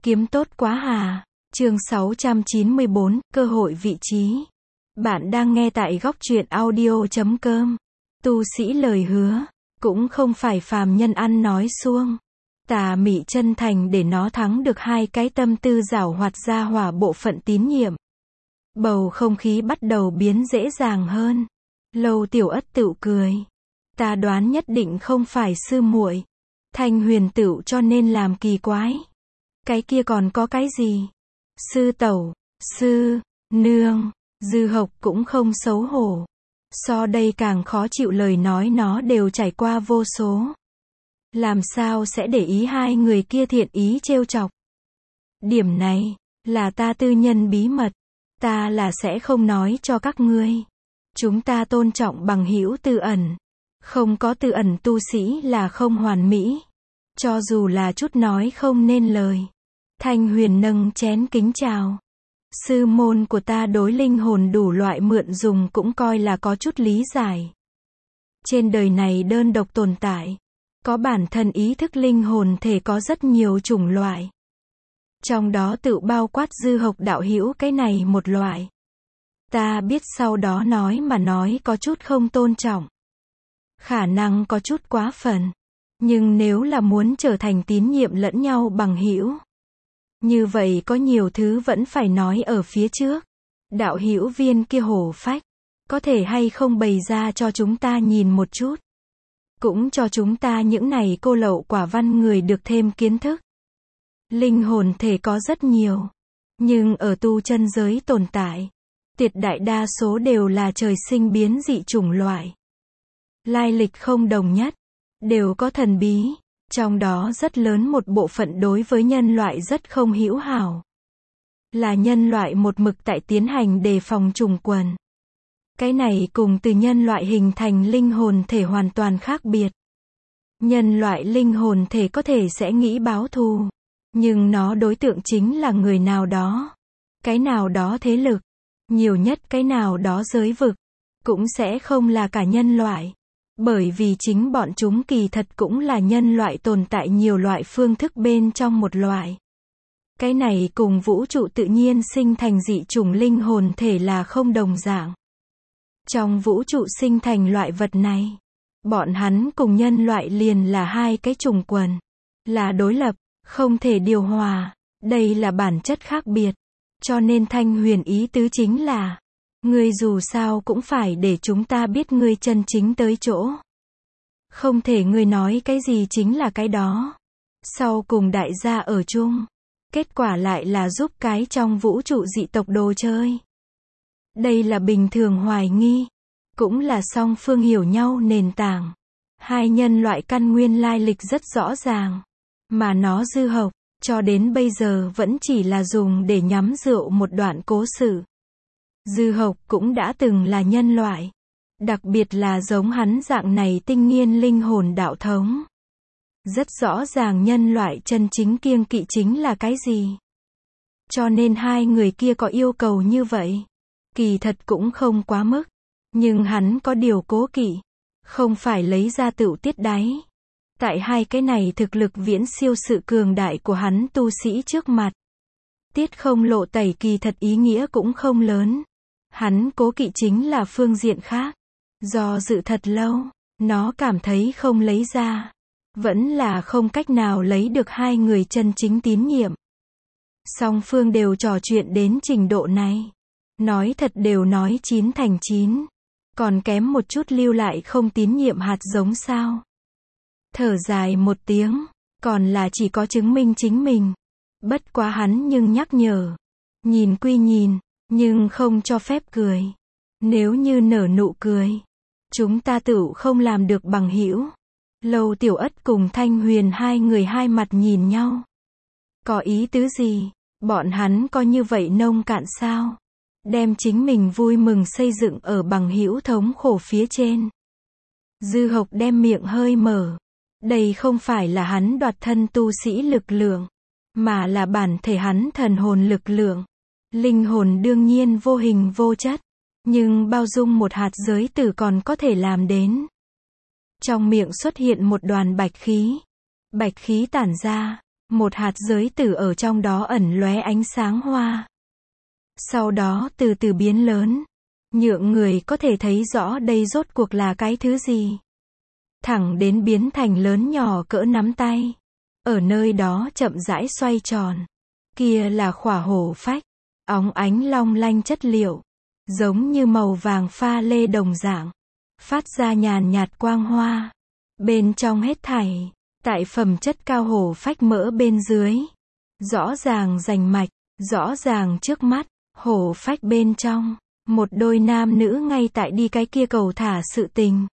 Kiếm tốt quá hà. Chương 694, cơ hội vị trí. Bạn đang nghe tại góc truyện audio.com. Tu sĩ lời hứa, cũng không phải phàm nhân ăn nói suông. Tà mị chân thành để nó thắng được hai cái tâm tư giảo hoạt ra hỏa bộ phận tín nhiệm. Bầu không khí bắt đầu biến dễ dàng hơn. Lâu Tiểu Ất tựu cười. Ta đoán nhất định không phải sư muội. Thanh Huyền tựu cho nên làm kỳ quái. Cái kia còn có cái gì? Sư tẩu, sư, nương, Dư Hộc cũng không xấu hổ. So đây càng khó chịu lời nói nó đều trải qua vô số. Làm sao sẽ để ý hai người kia thiện ý trêu chọc? Điểm này, là ta tư nhân bí mật. Ta là sẽ không nói cho các ngươi. Chúng ta tôn trọng bằng hữu tư ẩn. Không có tư ẩn tu sĩ là không hoàn mỹ. Cho dù là chút nói không nên lời. Thanh Huyền nâng chén kính chào. Sư môn của ta đối linh hồn đủ loại mượn dùng cũng coi là có chút lý giải. Trên đời này đơn độc tồn tại. Có bản thân ý thức linh hồn thể có rất nhiều chủng loại. Trong đó tự bao quát Dư Hộc đạo hữu cái này một loại. Ta biết sau đó nói có chút không tôn trọng. Khả năng có chút quá phần. Nhưng nếu là muốn trở thành tín nhiệm lẫn nhau bằng hữu, như vậy có nhiều thứ vẫn phải nói ở phía trước. Đạo hữu viên kia hổ phách, có thể hay không bày ra cho chúng ta nhìn một chút. Cũng cho chúng ta những này cô lậu quả văn người được thêm kiến thức. Linh hồn thể có rất nhiều. Nhưng ở tu chân giới tồn tại, tuyệt đại đa số đều là trời sinh biến dị chủng loại. Lai lịch không đồng nhất, đều có thần bí. Trong đó rất lớn một bộ phận đối với nhân loại rất không hữu hảo. Là nhân loại một mực tại tiến hành đề phòng trùng quần. Cái này cùng từ nhân loại hình thành linh hồn thể hoàn toàn khác biệt. Nhân loại linh hồn thể có thể sẽ nghĩ báo thù. Nhưng nó đối tượng chính là người nào đó. Cái nào đó thế lực. Nhiều nhất cái nào đó giới vực. Cũng sẽ không là cả nhân loại. Bởi vì chính bọn chúng kỳ thật cũng là nhân loại tồn tại nhiều loại phương thức bên trong một loại. Cái này cùng vũ trụ tự nhiên sinh thành dị chủng linh hồn thể là không đồng dạng. Trong vũ trụ sinh thành loại vật này, bọn hắn cùng nhân loại liền là hai cái chủng quần. Là đối lập, không thể điều hòa. Đây là bản chất khác biệt. Cho nên Thanh Huyền ý tứ chính là, ngươi dù sao cũng phải để chúng ta biết ngươi chân chính tới chỗ. Không thể ngươi nói cái gì chính là cái đó. Sau cùng đại gia ở chung. Kết quả lại là giúp cái trong vũ trụ dị tộc đồ chơi. Đây là bình thường hoài nghi. Cũng là song phương hiểu nhau nền tảng. Hai nhân loại căn nguyên lai lịch rất rõ ràng. Mà nó Dư Hộc, cho đến bây giờ vẫn chỉ là dùng để nhắm rượu một đoạn cố sự. Dư Hộc cũng đã từng là nhân loại. Đặc biệt là giống hắn dạng này tinh nghiên linh hồn đạo thống. Rất rõ ràng nhân loại chân chính kiêng kỵ chính là cái gì. Cho nên hai người kia có yêu cầu như vậy. Kỳ thật cũng không quá mức. Nhưng hắn có điều cố kỵ. Không phải lấy ra tựu tiết đáy. Tại hai cái này thực lực viễn siêu sự cường đại của hắn tu sĩ trước mặt. Tiết không lộ tẩy kỳ thật ý nghĩa cũng không lớn. Hắn cố kỵ chính là phương diện khác. Do dự thật lâu, nó cảm thấy không lấy ra. Vẫn là không cách nào lấy được hai người chân chính tín nhiệm. Song phương đều trò chuyện đến trình độ này. Nói thật đều nói 9 thành 9. Còn kém một chút lưu lại không tín nhiệm hạt giống sao. Thở dài một tiếng, còn là chỉ có chứng minh chính mình. Bất quá hắn nhưng nhắc nhở. Nhìn quy nhìn, nhưng không cho phép cười. Nếu như nở nụ cười, chúng ta tựu không làm được bằng hữu. Lâu Tiểu Ất cùng Thanh Huyền hai người hai mặt nhìn nhau. Có ý tứ gì? Bọn hắn có như vậy nông cạn sao? Đem chính mình vui mừng xây dựng ở bằng hữu thống khổ phía trên. Dư Hộc đem miệng hơi mở. Đây không phải là hắn đoạt thân tu sĩ lực lượng, mà là bản thể hắn thần hồn lực lượng. Linh hồn đương nhiên vô hình vô chất, nhưng bao dung một hạt giới tử còn có thể làm đến. Trong miệng xuất hiện một đoàn bạch khí. Bạch khí tản ra, Một hạt giới tử ở trong đó ẩn lóe ánh sáng hoa. Sau đó từ từ biến lớn, nhượng người có thể thấy rõ đây rốt cuộc là cái thứ gì. Thẳng đến biến thành lớn nhỏ cỡ nắm tay. Ở nơi đó chậm rãi xoay tròn. Kia là khỏa hổ phách, óng ánh long lanh chất liệu, giống như màu vàng pha lê đồng dạng, phát ra nhàn nhạt quang hoa. Bên trong hết thảy, tại phẩm chất cao hổ phách mỡ bên dưới, rõ ràng rành mạch, rõ ràng trước mắt, hổ phách bên trong, một đôi nam nữ ngay tại đi cái kia cầu thả sự tình.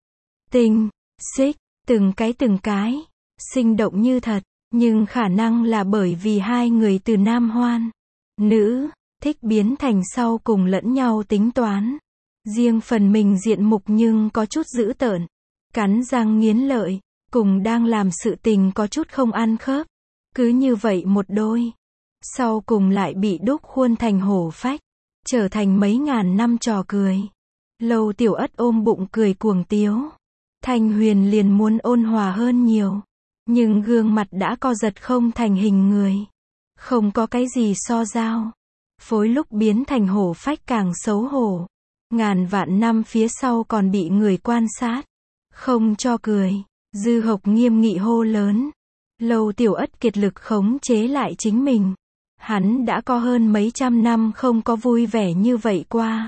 Tình, xích, từng cái, sinh động như thật, nhưng khả năng là bởi vì hai người từ nam hoan, nữ, thích biến thành sau cùng lẫn nhau tính toán. Riêng phần mình diện mục nhưng có chút dữ tợn, cắn răng nghiến lợi, cùng đang làm sự tình có chút không ăn khớp. Cứ như vậy một đôi, sau cùng lại bị đúc khuôn thành hổ phách, trở thành mấy ngàn năm trò cười. Lâu Tiểu Ất ôm bụng cười cuồng tiếu. Thanh Huyền liền muốn ôn hòa hơn nhiều, nhưng gương mặt đã co giật không thành hình người. Không có cái gì so giao. Phối lúc biến thành hổ phách càng xấu hổ. Ngàn vạn năm phía sau còn bị người quan sát. Không cho cười. Dư Hộc nghiêm nghị hô lớn. Lâu Tiểu Ất kiệt lực khống chế lại chính mình. Hắn đã có hơn mấy trăm năm không có vui vẻ như vậy qua.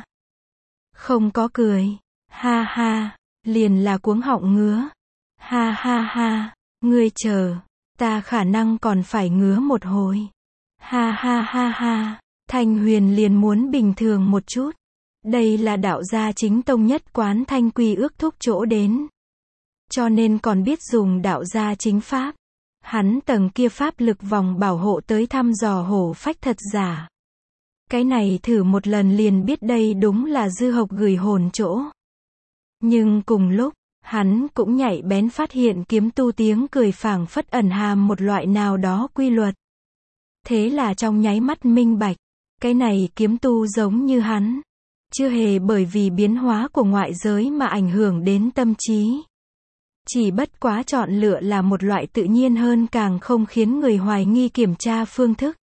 Không có cười. Ha ha. Liền là cuống họng ngứa. Ha ha ha. Ngươi chờ. Ta khả năng còn phải ngứa một hồi. Ha ha ha ha. Thanh Huyền liền muốn bình thường một chút. Đây là đạo gia chính tông nhất quán thanh quy ước thúc chỗ đến. Cho nên còn biết dùng đạo gia chính pháp. Hắn tầng kia pháp lực vòng bảo hộ tới thăm dò hổ phách thật giả. Cái này thử một lần liền biết đây đúng là Dư Hộc gửi hồn chỗ. Nhưng cùng lúc, hắn cũng nhạy bén phát hiện kiếm tu tiếng cười phảng phất ẩn hàm một loại nào đó quy luật. Thế là trong nháy mắt minh bạch, cái này kiếm tu giống như hắn. Chưa hề bởi vì biến hóa của ngoại giới mà ảnh hưởng đến tâm trí. Chỉ bất quá chọn lựa là một loại tự nhiên hơn càng không khiến người hoài nghi kiểm tra phương thức.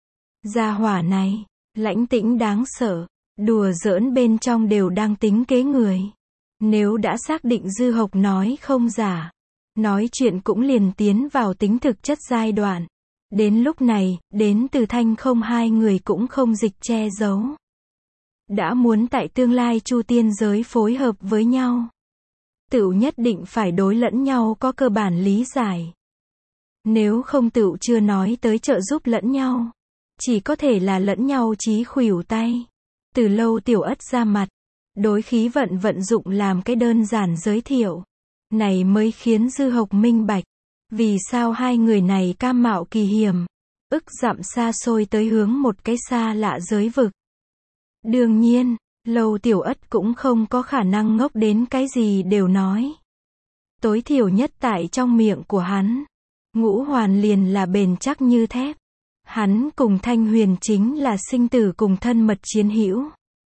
Gia hỏa này, lãnh tĩnh đáng sợ, đùa giỡn bên trong đều đang tính kế người. Nếu đã xác định Dư Hộc nói không giả, nói chuyện cũng liền tiến vào tính thực chất giai đoạn. Đến lúc này, đến từ Thanh Không hai người cũng không dịch che giấu. Đã muốn tại tương lai Chu tiên giới phối hợp với nhau. Tựu nhất định phải đối lẫn nhau có cơ bản lý giải. Nếu không tựu chưa nói tới trợ giúp lẫn nhau. Chỉ có thể là lẫn nhau chí khuỷu tay. Từ Lâu Tiểu Ất ra mặt. Đối khí vận dụng làm cái đơn giản giới thiệu. Này mới khiến Dư Hộc minh bạch. Vì sao hai người này cam mạo kỳ hiểm. Ức dặm xa xôi tới hướng một cái xa lạ giới vực. Đương nhiên, Lâu Tiểu Ất cũng không có khả năng ngốc đến cái gì đều nói. Tối thiểu nhất tại trong miệng của hắn. Ngũ hoàn liền là bền chắc như thép. Hắn cùng Thanh Huyền chính là sinh tử cùng thân mật chiến hữu.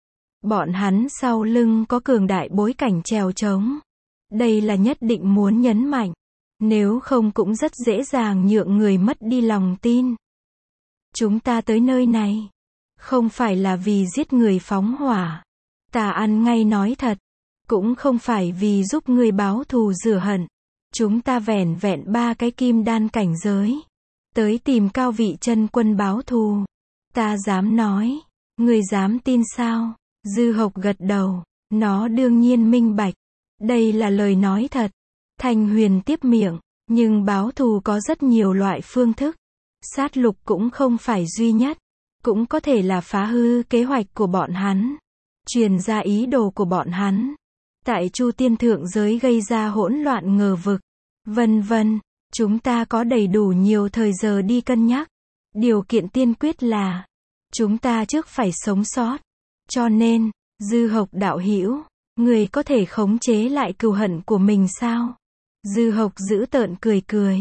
Bọn hắn sau lưng có cường đại bối cảnh trèo trống. Đây là nhất định muốn nhấn mạnh. Nếu không cũng rất dễ dàng nhượng người mất đi lòng tin. Chúng ta tới nơi này. Không phải là vì giết người phóng hỏa. Ta ăn ngay nói thật. Cũng không phải vì giúp người báo thù rửa hận. Chúng ta vẻn vẹn 3 cái kim đan cảnh giới. Tới tìm Cao Vị Chân Quân báo thù. Ta dám nói. Người dám tin sao? Dư Hộc gật đầu. Nó đương nhiên minh bạch. Đây là lời nói thật. Thanh Huyền tiếp miệng. Nhưng báo thù có rất nhiều loại phương thức. Sát lục cũng không phải duy nhất. Cũng có thể là phá hư kế hoạch của bọn hắn. Truyền ra ý đồ của bọn hắn. Tại Chu tiên thượng giới gây ra hỗn loạn ngờ vực. Vân vân. Chúng ta có đầy đủ nhiều thời giờ đi cân nhắc. Điều kiện tiên quyết là. Chúng ta trước phải sống sót. Cho nên, Dư Hộc đạo hữu, người có thể khống chế lại cừu hận của mình sao? Dư Hộc dữ tợn cười cười.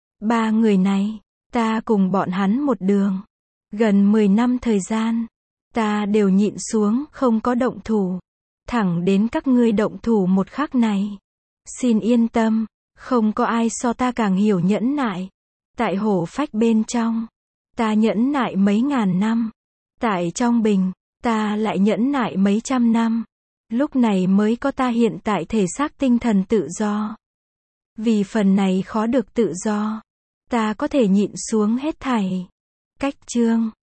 3 người này, ta cùng bọn hắn một đường. Gần 10 năm thời gian, ta đều nhịn xuống không có động thủ. Thẳng đến các ngươi động thủ một khắc này. Xin yên tâm, không có ai so ta càng hiểu nhẫn nại. Tại hổ phách bên trong, ta nhẫn nại mấy ngàn năm. Tại trong bình, ta lại nhẫn nại mấy trăm năm. Lúc này mới có ta hiện tại thể xác tinh thần tự do. Vì phần này khó được tự do, ta có thể nhịn xuống hết thảy. Cách chương